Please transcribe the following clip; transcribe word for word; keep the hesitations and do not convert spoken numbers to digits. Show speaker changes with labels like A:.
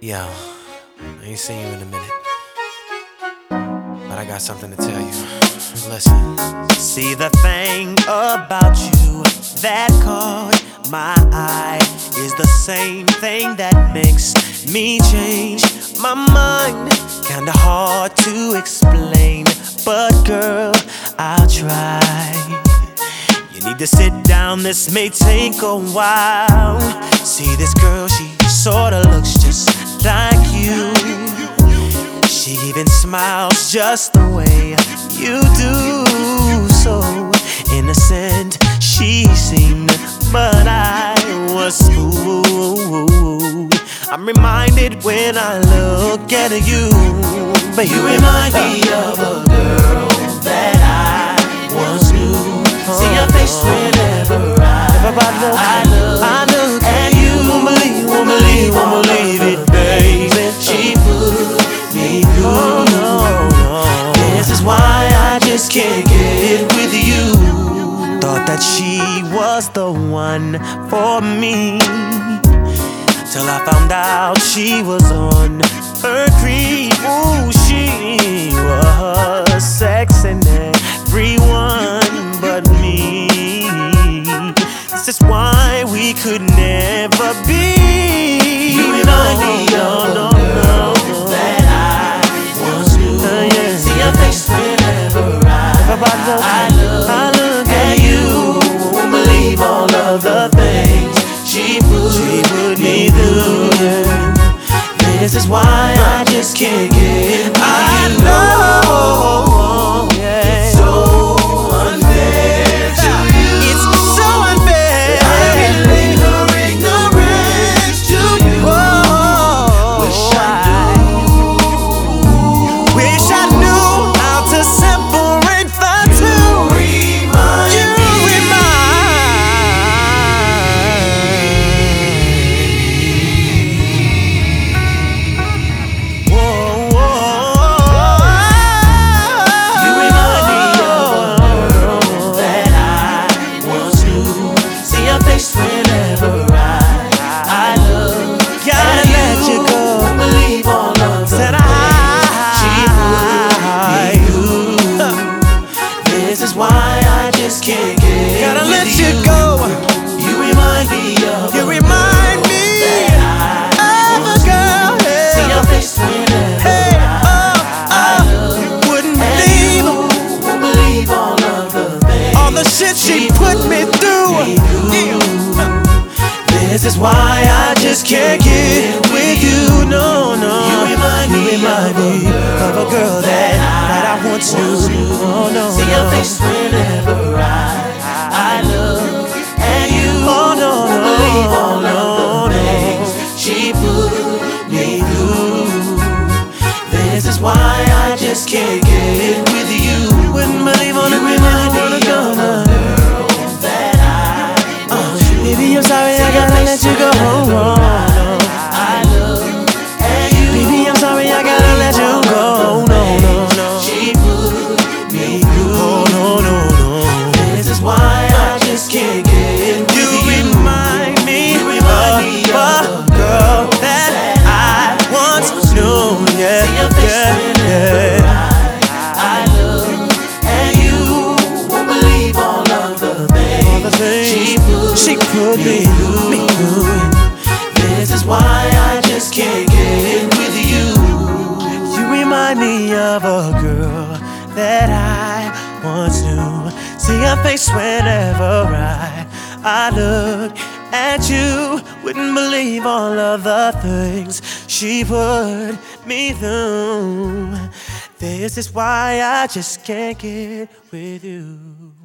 A: Yo, I ain't seen you in a minute, but I got something to tell you. Listen.
B: See, the thing about you that caught my eye is the same thing that makes me change my mind. Kinda hard to explain, but girl, I'll try. You need to sit down, this may take a while. See, this girl, she sorta looks just like you. She even smiles just the way you do. So innocent she seemed, but I was fooled. I'm reminded when I look at you, but you remind me of a girl that I once knew. See your face whenever I, I look, I look at you. Won't believe, won't believe, won't believe it, baby. She put me through. Oh, no, no. This is why I just can't get with you. Thought that she was the one for me, till I found out she was on her creep. Ooh, she was sexing everyone but me. This is why we could never be. You remind me of no, no, no, that I once knew. Uh, yeah. See your face whenever I, I, look, I look at you. Won't believe all of the things she put, she put me through. Yeah. This is why I just can't get with I you. know, yeah. It's so unfair to you. It's so unfair. I can leave her ignorance to you. Oh, wish I knew. Wish I knew how to separate the two. Remind you me. Remind. Whoa, whoa. You remind me of a girl that I once knew. See your face whenever I, I look. Gotta let you go. Won't believe all of the things she put me through. This is why I just can't get. Gotta let you go. You remind me of. You remind me of a girl. See your face whenever hey, oh, I look. Wouldn't believe, won't believe all of the things, all the shit she put me through. This is why I just can't get with you. No, no. You remind me, you remind me of a girl that, that I once knew. Oh, no, see your face whenever I, I look at you. Oh, no, no, believe all of the things she put me through. This is why I just can't get with you. Wouldn't believe all the women who wanna go now. Baby, I'm sorry, I gotta let you go. Oh, no. I look at you. Baby, I'm sorry, I gotta let you go. No, no, no. She put me through. Oh, no, no, no. This is why I just can't get with you. You remind me you remind me of a girl that I once knew. Yeah, yeah, yeah. I look at you. Won't believe all of the things she put. She put me through, me through. This is why I just can't get with you. You remind me of a girl that I once knew. See her face whenever I, I look at you. Wouldn't believe all of the things she put me through. This is why I just can't get with you.